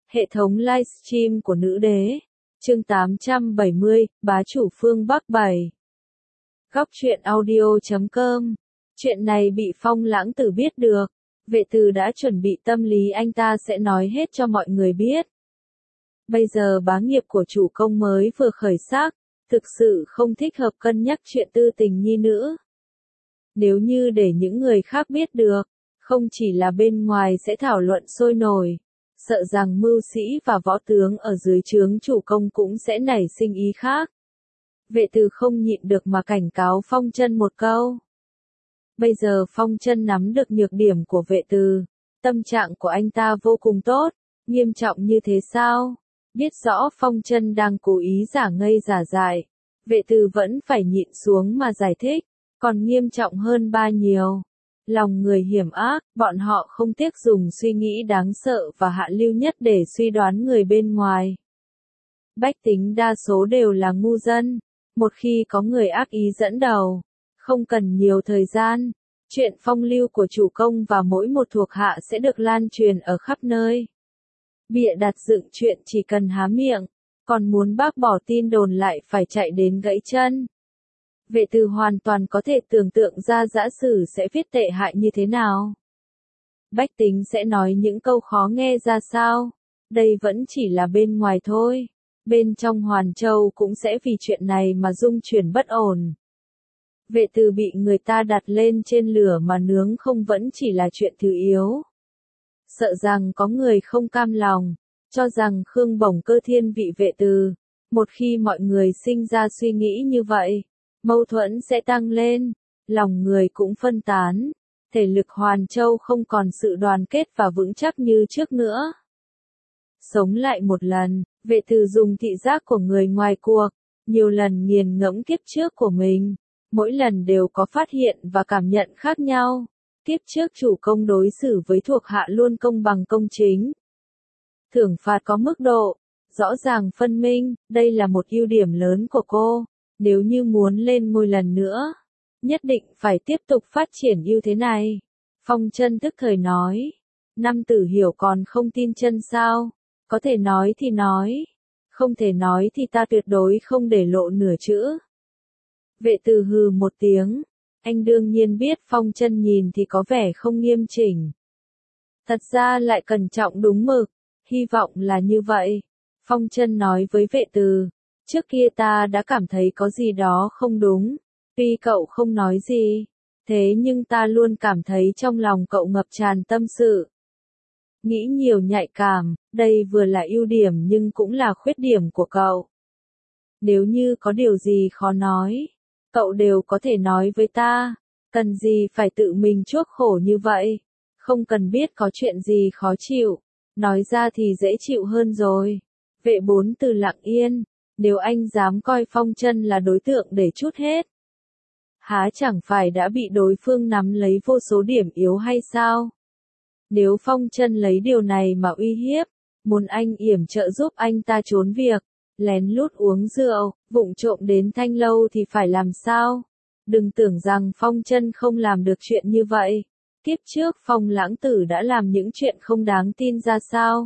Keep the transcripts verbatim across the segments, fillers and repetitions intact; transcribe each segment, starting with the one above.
Hệ thống livestream của nữ đế. Chương tám trăm bảy mươi, bá chủ phương Bắc bảy. Góc truyện audio chấm com. Chuyện này bị Phong Lãng Tử biết được. Vệ Từ đã chuẩn bị tâm lý anh ta sẽ nói hết cho mọi người biết. Bây giờ bá nghiệp của chủ công mới vừa khởi sắc, thực sự không thích hợp cân nhắc chuyện tư tình nhi nữ. Nếu như để những người khác biết được, không chỉ là bên ngoài sẽ thảo luận sôi nổi, sợ rằng mưu sĩ và võ tướng ở dưới trướng chủ công cũng sẽ nảy sinh ý khác. Vệ Từ không nhịn được mà cảnh cáo Phong Chân một câu. Bây giờ Phong Chân nắm được nhược điểm của Vệ Từ, tâm trạng của anh ta vô cùng tốt, nghiêm trọng như thế sao? Biết rõ Phong Chân đang cố ý giả ngây giả dại, Vệ Từ vẫn phải nhịn xuống mà giải thích, còn nghiêm trọng hơn ba nhiều. Lòng người hiểm ác, bọn họ không tiếc dùng suy nghĩ đáng sợ và hạ lưu nhất để suy đoán người bên ngoài. Bách tính đa số đều là ngu dân, một khi có người ác ý dẫn đầu, không cần nhiều thời gian, chuyện phong lưu của chủ công và mỗi một thuộc hạ sẽ được lan truyền ở khắp nơi. Bịa đặt dựng chuyện chỉ cần há miệng, còn muốn bác bỏ tin đồn lại phải chạy đến gãy chân. Vệ Từ hoàn toàn có thể tưởng tượng ra giả sử sẽ viết tệ hại như thế nào. Bách tính sẽ nói những câu khó nghe ra sao. Đây vẫn chỉ là bên ngoài thôi. Bên trong Hoàn Châu cũng sẽ vì chuyện này mà rung chuyển bất ổn. Vệ Từ bị người ta đặt lên trên lửa mà nướng không vẫn chỉ là chuyện thứ yếu. Sợ rằng có người không cam lòng, cho rằng Khương Bổng Cơ thiên vị Vệ Từ. Một khi mọi người sinh ra suy nghĩ như vậy, mâu thuẫn sẽ tăng lên, lòng người cũng phân tán, thể lực Hoàn Châu không còn sự đoàn kết và vững chắc như trước nữa. Sống lại một lần, Vệ Từ dùng thị giác của người ngoài cuộc, nhiều lần nghiền ngẫm kiếp trước của mình, mỗi lần đều có phát hiện và cảm nhận khác nhau. Kiếp trước chủ công đối xử với thuộc hạ luôn công bằng công chính. Thưởng phạt có mức độ, rõ ràng phân minh, đây là một ưu điểm lớn của cô. Nếu như muốn lên ngôi lần nữa, nhất định phải tiếp tục phát triển ưu thế này. Phong Chân tức thời nói. Năm Tử hiểu còn không tin chân sao? Có thể nói thì nói. Không thể nói thì ta tuyệt đối không để lộ nửa chữ. Vệ Từ hừ một tiếng. Anh đương nhiên biết Phong Chân nhìn thì có vẻ không nghiêm chỉnh. Thật ra lại cẩn trọng đúng mực. Hy vọng là như vậy. Phong Chân nói với Vệ Từ. Trước kia ta đã cảm thấy có gì đó không đúng, tuy cậu không nói gì, thế nhưng ta luôn cảm thấy trong lòng cậu ngập tràn tâm sự. Nghĩ nhiều nhạy cảm, đây vừa là ưu điểm nhưng cũng là khuyết điểm của cậu. Nếu như có điều gì khó nói, cậu đều có thể nói với ta, cần gì phải tự mình chuốc khổ như vậy, không cần biết có chuyện gì khó chịu, nói ra thì dễ chịu hơn rồi. Vệ Bốn Từ lặng yên. Nếu anh dám coi Phong Chân là đối tượng để trút hết, há chẳng phải đã bị đối phương nắm lấy vô số điểm yếu hay sao? Nếu Phong Chân lấy điều này mà uy hiếp, muốn anh yểm trợ giúp anh ta trốn việc, lén lút uống rượu, vụng trộm đến Thanh Lâu thì phải làm sao? Đừng tưởng rằng Phong Chân không làm được chuyện như vậy. Kiếp trước Phong Lãng Tử đã làm những chuyện không đáng tin ra sao?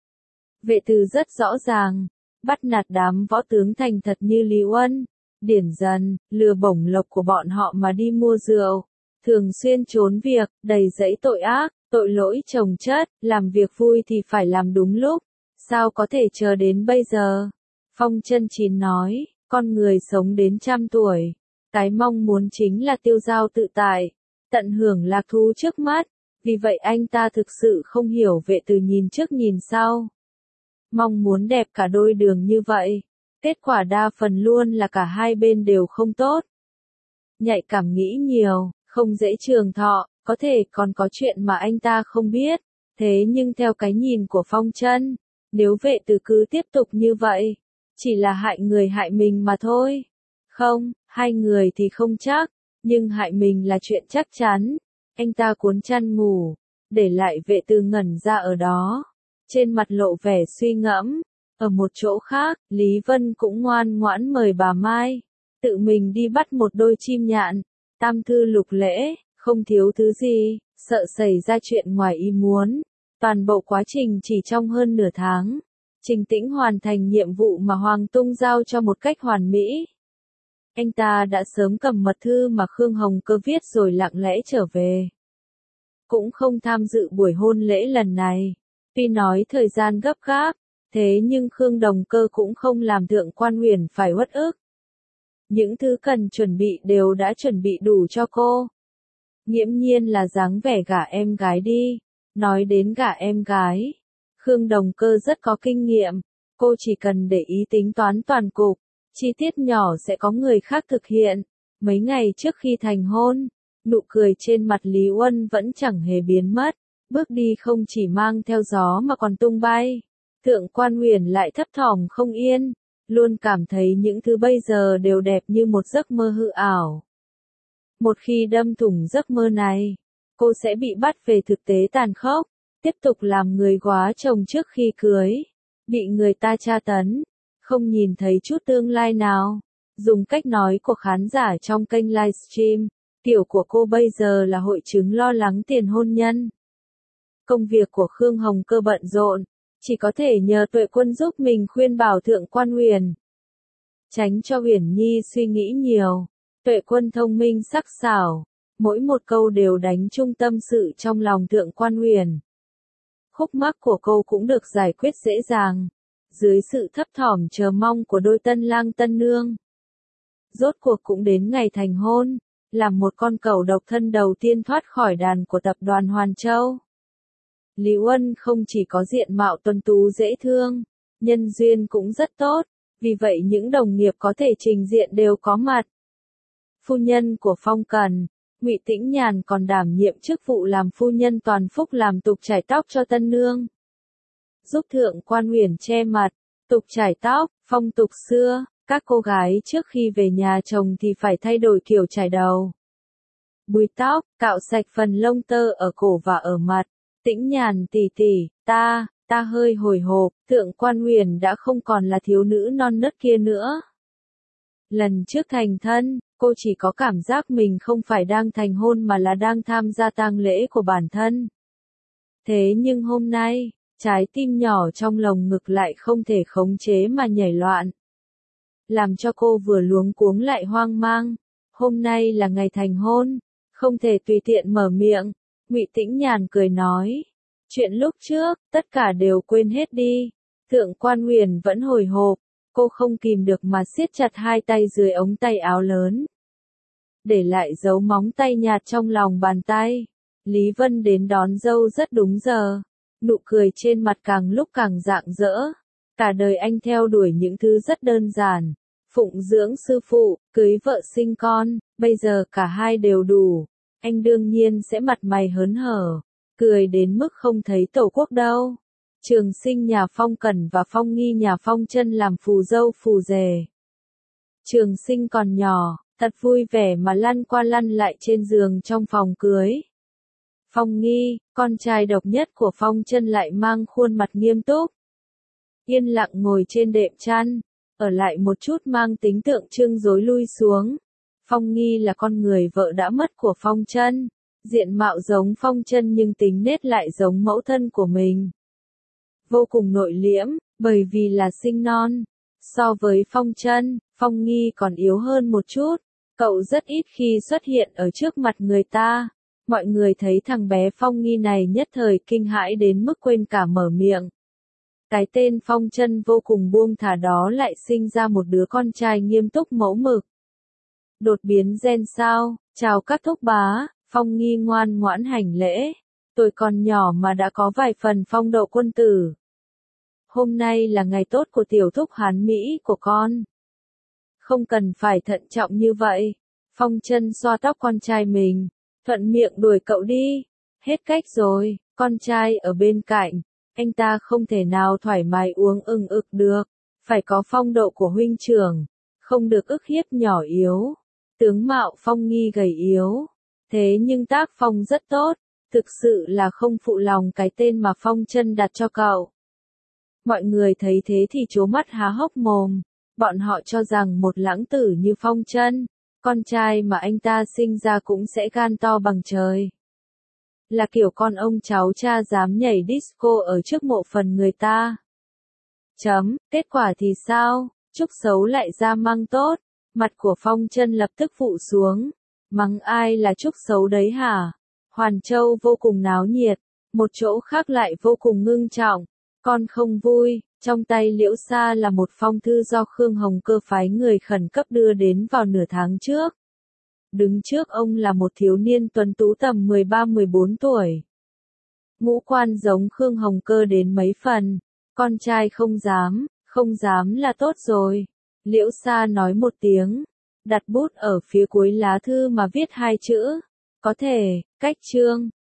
Vệ Từ rất rõ ràng. Bắt nạt đám võ tướng thành thật như Lý Uân, Điển Dần, lừa bổng lộc của bọn họ mà đi mua rượu, thường xuyên trốn việc, đầy dẫy tội ác, tội lỗi chồng chất, làm việc vui thì phải làm đúng lúc, sao có thể chờ đến bây giờ? Phong Chân Chín nói, con người sống đến trăm tuổi, cái mong muốn chính là tiêu dao tự tại, tận hưởng lạc thú trước mắt, vì vậy anh ta thực sự không hiểu Vệ Từ nhìn trước nhìn sau. Mong muốn đẹp cả đôi đường như vậy, kết quả đa phần luôn là cả hai bên đều không tốt. Nhạy cảm nghĩ nhiều, không dễ trường thọ, có thể còn có chuyện mà anh ta không biết, thế nhưng theo cái nhìn của Phong Chân, nếu Vệ Từ cứ tiếp tục như vậy, chỉ là hại người hại mình mà thôi. Không, hai người thì không chắc, nhưng hại mình là chuyện chắc chắn. Anh ta cuốn chăn ngủ, để lại Vệ Từ ngẩn ra ở đó. Trên mặt lộ vẻ suy ngẫm. Ở một chỗ khác, Lý Vân cũng ngoan ngoãn mời bà Mai, tự mình đi bắt một đôi chim nhạn, tam thư lục lễ, không thiếu thứ gì, sợ xảy ra chuyện ngoài ý muốn. Toàn bộ quá trình chỉ trong hơn nửa tháng, Trình Tĩnh hoàn thành nhiệm vụ mà Hoàng Tung giao cho một cách hoàn mỹ. Anh ta đã sớm cầm mật thư mà Khương Hồng Cơ viết rồi lặng lẽ trở về. Cũng không tham dự buổi hôn lễ lần này. Tuy nói thời gian gấp gáp, thế nhưng Khương Đồng Cơ cũng không làm Thượng Quan Huyền phải uất ức. Những thứ cần chuẩn bị đều đã chuẩn bị đủ cho cô. Nghiễm nhiên là dáng vẻ gả em gái đi. Nói đến gả em gái, Khương Đồng Cơ rất có kinh nghiệm, cô chỉ cần để ý tính toán toàn cục, chi tiết nhỏ sẽ có người khác thực hiện. Mấy ngày trước khi thành hôn, nụ cười trên mặt Lý Uân vẫn chẳng hề biến mất, bước đi không chỉ mang theo gió mà còn tung bay. Thượng Quan Huyền lại thấp thỏm không yên, luôn cảm thấy những thứ bây giờ đều đẹp như một giấc mơ hư ảo. Một khi đâm thủng giấc mơ này, cô sẽ bị bắt về thực tế tàn khốc, tiếp tục làm người góa chồng trước khi cưới, bị người ta tra tấn, không nhìn thấy chút tương lai nào. Dùng cách nói của khán giả trong kênh livestream, kiểu của cô bây giờ là hội chứng lo lắng tiền hôn nhân. Công việc của Khương Hồng Cơ bận rộn, chỉ có thể nhờ Tuệ Quân giúp mình khuyên bảo Thượng Quan Huyền. Tránh cho Huyền Nhi suy nghĩ nhiều, Tuệ Quân thông minh sắc sảo, mỗi một câu đều đánh trung tâm sự trong lòng Thượng Quan Huyền. Khúc mắc của cô cũng được giải quyết dễ dàng, dưới sự thấp thỏm chờ mong của đôi tân lang tân nương. Rốt cuộc cũng đến ngày thành hôn, làm một con cẩu độc thân đầu tiên thoát khỏi đàn của tập đoàn Hoàn Châu. Lý Uân không chỉ có diện mạo tuấn tú dễ thương, nhân duyên cũng rất tốt, vì vậy những đồng nghiệp có thể trình diện đều có mặt. Phu nhân của Phong Cần, Ngụy Tĩnh Nhàn còn đảm nhiệm chức vụ làm phu nhân toàn phúc làm tục chải tóc cho tân nương. Giúp Thượng Quan Huyền che mặt, tục chải tóc, phong tục xưa, các cô gái trước khi về nhà chồng thì phải thay đổi kiểu chải đầu. Búi tóc, cạo sạch phần lông tơ ở cổ và ở mặt. Tĩnh Nhàn tỷ tỷ, ta, ta hơi hồi hộp, Thượng Quan Huyền đã không còn là thiếu nữ non nớt kia nữa. Lần trước thành thân, cô chỉ có cảm giác mình không phải đang thành hôn mà là đang tham gia tang lễ của bản thân. Thế nhưng hôm nay, trái tim nhỏ trong lồng ngực lại không thể khống chế mà nhảy loạn. Làm cho cô vừa luống cuống lại hoang mang. Hôm nay là ngày thành hôn, không thể tùy tiện mở miệng. Ngụy Tĩnh Nhàn cười nói, chuyện lúc trước, tất cả đều quên hết đi. Thượng Quan Huyền vẫn hồi hộp, cô không kìm được mà siết chặt hai tay dưới ống tay áo lớn. Để lại dấu móng tay nhạt trong lòng bàn tay. Lý Vân đến đón dâu rất đúng giờ, nụ cười trên mặt càng lúc càng rạng rỡ. Cả đời anh theo đuổi những thứ rất đơn giản, phụng dưỡng sư phụ, cưới vợ sinh con, bây giờ cả hai đều đủ. Anh đương nhiên sẽ mặt mày hớn hở, cười đến mức không thấy tổ quốc đâu. Trường Sinh nhà Phong Cẩn và Phong Nghi nhà Phong Chân làm phù dâu phù rể. Trường Sinh còn nhỏ, thật vui vẻ mà lăn qua lăn lại trên giường trong phòng cưới. Phong Nghi, con trai độc nhất của Phong Chân lại mang khuôn mặt nghiêm túc. Yên lặng ngồi trên đệm chăn, ở lại một chút mang tính tượng trưng rối lui xuống. Phong Nghi là con người vợ đã mất của Phong Chân, diện mạo giống Phong Chân nhưng tính nết lại giống mẫu thân của mình. Vô cùng nội liễm, bởi vì là sinh non. So với Phong Chân, Phong Nghi còn yếu hơn một chút. Cậu rất ít khi xuất hiện ở trước mặt người ta. Mọi người thấy thằng bé Phong Nghi này nhất thời kinh hãi đến mức quên cả mở miệng. Cái tên Phong Chân vô cùng buông thả đó lại sinh ra một đứa con trai nghiêm túc mẫu mực. Đột biến gen sao, chào các thúc bá, Phong Nghi ngoan ngoãn hành lễ. Tôi còn nhỏ mà đã có vài phần phong độ quân tử. Hôm nay là ngày tốt của tiểu thúc Hán Mỹ của con. Không cần phải thận trọng như vậy. Phong Chân xoa tóc con trai mình, thuận miệng đuổi cậu đi. Hết cách rồi, con trai ở bên cạnh, anh ta không thể nào thoải mái uống ưng ực được. Phải có phong độ của huynh trưởng, không được ức hiếp nhỏ yếu. Tướng mạo Phong Nghi gầy yếu, thế nhưng tác phong rất tốt, thực sự là không phụ lòng cái tên mà Phong Chân đặt cho cậu. Mọi người thấy thế thì trố mắt há hốc mồm, bọn họ cho rằng một lãng tử như Phong Chân, con trai mà anh ta sinh ra cũng sẽ gan to bằng trời. là kiểu con ông cháu cha dám nhảy disco ở trước mộ phần người ta. Chấm, kết quả thì sao? Trúc xấu lại ra mang tốt, mặt của Phong Chân lập tức phụ xuống, mắng ai là Trúc xấu đấy hả? Hoàn Châu vô cùng náo nhiệt, một chỗ khác lại vô cùng ngưng trọng, con không vui, trong tay Liễu Sa là một phong thư do Khương Hồng Cơ phái người khẩn cấp đưa đến vào nửa tháng trước. Đứng trước ông là một thiếu niên tuấn tú tầm mười ba mười bốn tuổi. Ngũ quan giống Khương Hồng Cơ đến mấy phần, con trai không dám, không dám là tốt rồi. Liễu Sa nói một tiếng, đặt bút ở phía cuối lá thư mà viết hai chữ, có thể, cách chương.